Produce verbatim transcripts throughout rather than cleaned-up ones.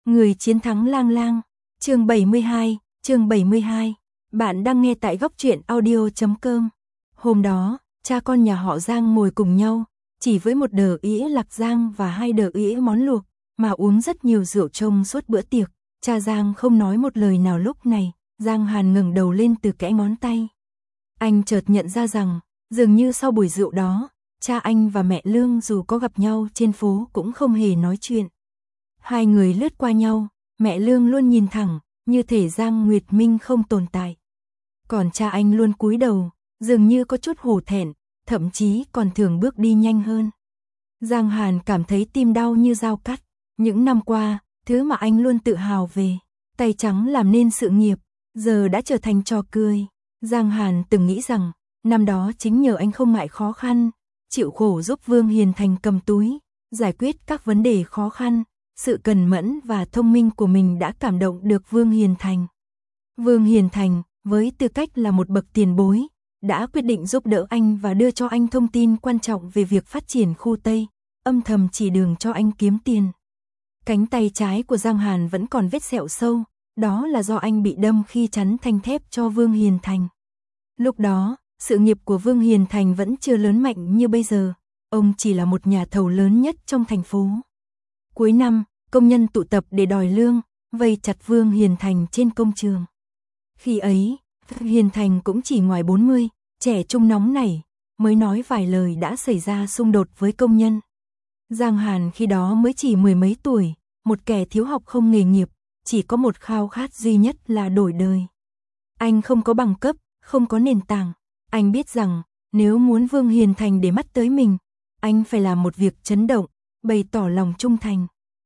Người chiến thắng lang lang. Chương bảy mươi hai, chương bảy mươi hai. Bạn đang nghe tại góc truyện audio chấm com. Hôm đó, cha con nhà họ Giang ngồi cùng nhau, chỉ với một đờ ĩa lạc giang và hai đờ ĩa món luộc, mà uống rất nhiều rượu trong suốt bữa tiệc. Cha Giang không nói một lời nào lúc này. Giang Hàn ngẩng đầu lên từ kẽ ngón tay. Anh chợt nhận ra rằng, dường như sau buổi rượu đó, cha anh và mẹ Lương dù có gặp nhau trên phố cũng không hề nói chuyện. Hai người lướt qua nhau, mẹ Lương luôn nhìn thẳng, như thể Giang Nguyệt Minh không tồn tại. Còn cha anh luôn cúi đầu, dường như có chút hổ thẹn, thậm chí còn thường bước đi nhanh hơn. Giang Hàn cảm thấy tim đau như dao cắt. Những năm qua, thứ mà anh luôn tự hào về, tay trắng làm nên sự nghiệp, giờ đã trở thành trò cười. Giang Hàn từng nghĩ rằng, năm đó chính nhờ anh không ngại khó khăn, chịu khổ giúp Vương Hiền Thành cầm túi, giải quyết các vấn đề khó khăn, sự cần mẫn và thông minh của mình đã cảm động được Vương Hiền Thành. Vương Hiền Thành, với tư cách là một bậc tiền bối, đã quyết định giúp đỡ anh và đưa cho anh thông tin quan trọng về việc phát triển khu Tây, âm thầm chỉ đường cho anh kiếm tiền. Cánh tay trái của Giang Hàn vẫn còn vết sẹo sâu, đó là do anh bị đâm khi chắn thanh thép cho Vương Hiền Thành. Lúc đó, sự nghiệp của Vương Hiền Thành vẫn chưa lớn mạnh như bây giờ, ông chỉ là một nhà thầu lớn nhất trong thành phố. Cuối năm, công nhân tụ tập để đòi lương, vây chặt Vương Hiền Thành trên công trường. Khi ấy, Hiền Thành cũng chỉ ngoài bốn mươi, trẻ trung nóng nảy, mới nói vài lời đã xảy ra xung đột với công nhân. Giang Hàn khi đó mới chỉ mười mấy tuổi, một kẻ thiếu học không nghề nghiệp, chỉ có một khao khát duy nhất là đổi đời. Anh không có bằng cấp, không có nền tảng. Anh biết rằng, nếu muốn Vương Hiền Thành để mắt tới mình, anh phải làm một việc chấn động, bày tỏ lòng trung thành.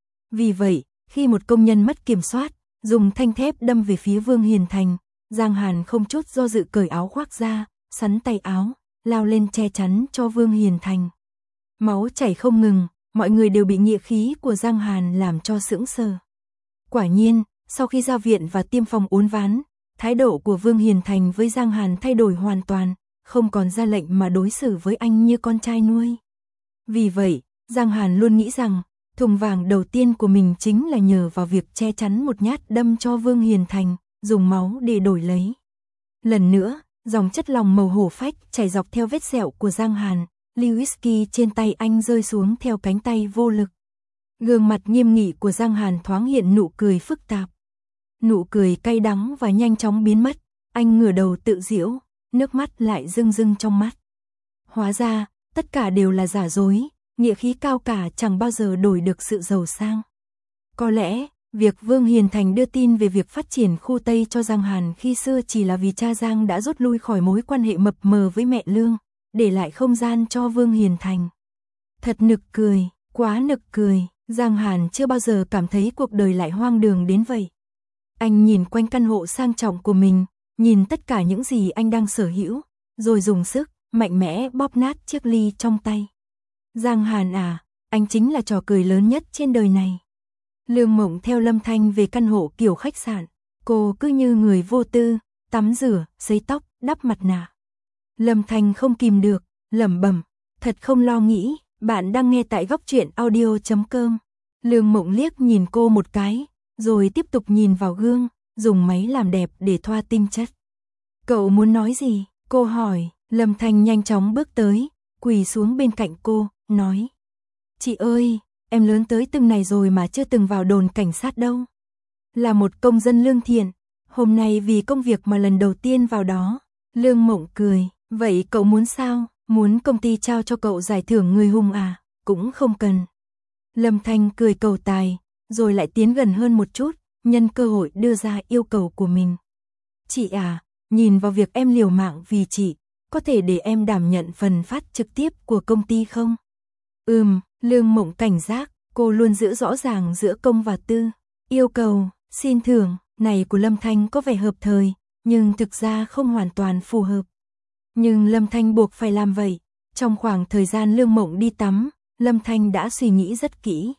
Vì vậy, khi một công nhân mất kiểm soát, dùng thanh thép đâm về phía Vương Hiền Thành, Giang Hàn không chút do dự cởi áo khoác ra, sắn tay áo, lao lên che chắn cho Vương Hiền Thành. Máu chảy không ngừng, mọi người đều bị nghĩa khí của Giang Hàn làm cho sững sờ. Quả nhiên, sau khi ra viện và tiêm phòng uốn ván, thái độ của Vương Hiền Thành với Giang Hàn thay đổi hoàn toàn, không còn ra lệnh mà đối xử với anh như con trai nuôi. Vì vậy, Giang Hàn luôn nghĩ rằng, thùng vàng đầu tiên của mình chính là nhờ vào việc che chắn một nhát đâm cho Vương Hiền Thành, dùng máu để đổi lấy. Lần nữa, dòng chất lỏng màu hổ phách chảy dọc theo vết sẹo của Giang Hàn, ly whisky trên tay anh rơi xuống theo cánh tay vô lực. Gương mặt nghiêm nghị của Giang Hàn thoáng hiện nụ cười phức tạp. Nụ cười cay đắng và nhanh chóng biến mất, anh ngửa đầu tự giễu, nước mắt lại rưng rưng trong mắt. Hóa ra, tất cả đều là giả dối, nghĩa khí cao cả chẳng bao giờ đổi được sự giàu sang. Có lẽ, việc Vương Hiền Thành đưa tin về việc phát triển khu Tây cho Giang Hàn khi xưa chỉ là vì cha Giang đã rút lui khỏi mối quan hệ mập mờ với mẹ Lương, để lại không gian cho Vương Hiền Thành. Thật nực cười, quá nực cười, Giang Hàn chưa bao giờ cảm thấy cuộc đời lại hoang đường đến vậy. Anh nhìn quanh căn hộ sang trọng của mình, nhìn tất cả những gì anh đang sở hữu, rồi dùng sức, mạnh mẽ bóp nát chiếc ly trong tay. Giang Hàn à, anh chính là trò cười lớn nhất trên đời này. Lương Mộng theo Lâm Thanh về căn hộ kiểu khách sạn, cô cứ như người vô tư, tắm rửa, sấy tóc, đắp mặt nạ. Lâm Thanh không kìm được, lẩm bẩm, thật không lo nghĩ, bạn đang nghe tại góc truyện audio chấm com. Lương Mộng liếc nhìn cô một cái, rồi tiếp tục nhìn vào gương, dùng máy làm đẹp để thoa tinh chất. Cậu muốn nói gì? Cô hỏi. Lâm Thanh nhanh chóng bước tới, quỳ xuống bên cạnh cô, nói. Chị ơi, em lớn tới từng này rồi mà chưa từng vào đồn cảnh sát đâu. Là một công dân lương thiện, hôm nay vì công việc mà lần đầu tiên vào đó. Lương Mộng cười, vậy cậu muốn sao? Muốn công ty trao cho cậu giải thưởng người hùng à? Cũng không cần. Lâm Thanh cười cầu tài, rồi lại tiến gần hơn một chút, nhân cơ hội đưa ra yêu cầu của mình. Chị à, nhìn vào việc em liều mạng vì chị, có thể để em đảm nhận phần phát trực tiếp của công ty không? Ừm, Lương Mộng cảnh giác, cô luôn giữ rõ ràng giữa công và tư. Yêu cầu, xin thưởng, này của Lâm Thanh có vẻ hợp thời, nhưng thực ra không hoàn toàn phù hợp. Nhưng Lâm Thanh buộc phải làm vậy. Trong khoảng thời gian Lương Mộng đi tắm, Lâm Thanh đã suy nghĩ rất kỹ.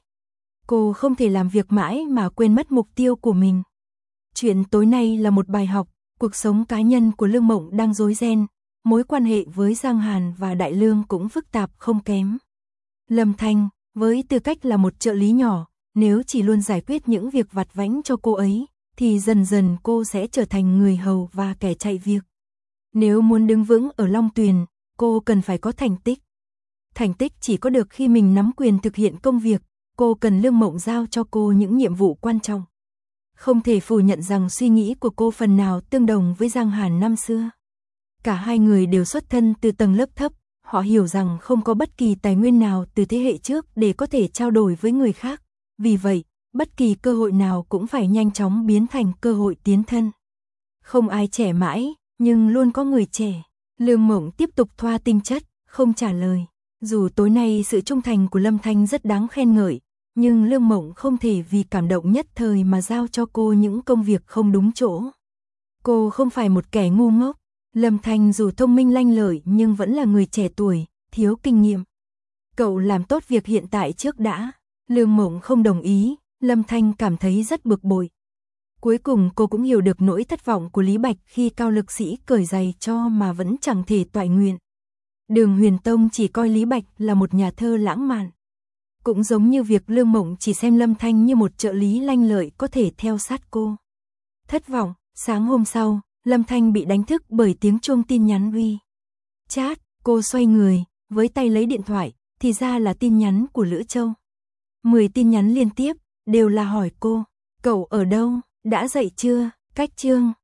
Cô không thể làm việc mãi mà quên mất mục tiêu của mình. Chuyện tối nay là một bài học, cuộc sống cá nhân của Lương Mộng đang rối ren, mối quan hệ với Giang Hàn và Đại Lương cũng phức tạp không kém. Lâm Thanh, với tư cách là một trợ lý nhỏ, Nếu chỉ luôn giải quyết những việc vặt vãnh cho cô ấy, thì dần dần cô sẽ trở thành người hầu và kẻ chạy việc. Nếu muốn đứng vững ở Long Tuyền, cô cần phải có thành tích. Thành tích chỉ có được khi mình nắm quyền thực hiện công việc, cô cần Lương Mộng giao cho cô những nhiệm vụ quan trọng. Không thể phủ nhận rằng suy nghĩ của cô phần nào tương đồng với Giang Hàn năm xưa. Cả hai người đều xuất thân từ tầng lớp thấp, họ hiểu rằng không có bất kỳ tài nguyên nào từ thế hệ trước để có thể trao đổi với người khác. Vì vậy, bất kỳ cơ hội nào cũng phải nhanh chóng biến thành cơ hội tiến thân. Không ai trẻ mãi, nhưng luôn có người trẻ. Lương Mộng tiếp tục thoa tinh chất, không trả lời. Dù tối nay sự trung thành của Lâm Thanh rất đáng khen ngợi, nhưng Lương Mộng không thể vì cảm động nhất thời mà giao cho cô những công việc không đúng chỗ. Cô không phải một kẻ ngu ngốc. Lâm Thanh dù thông minh lanh lợi nhưng vẫn là người trẻ tuổi, thiếu kinh nghiệm. Cậu làm tốt việc hiện tại trước đã. Lương Mộng không đồng ý, Lâm Thanh cảm thấy rất bực bội. Cuối cùng cô cũng hiểu được nỗi thất vọng của Lý Bạch khi Cao Lực Sĩ cởi giày cho mà vẫn chẳng thể toại nguyện. Đường Huyền Tông chỉ coi Lý Bạch là một nhà thơ lãng mạn. Cũng giống như việc Lương Mộng chỉ xem Lâm Thanh như một trợ lý lanh lợi có thể theo sát cô. Thất vọng, sáng hôm sau, Lâm Thanh bị đánh thức bởi tiếng chuông tin nhắn uy. Chat, cô xoay người, với tay lấy điện thoại, thì ra là tin nhắn của Lữ Châu. Mười tin nhắn liên tiếp, đều là hỏi cô, cậu ở đâu, đã dậy chưa, cách chương.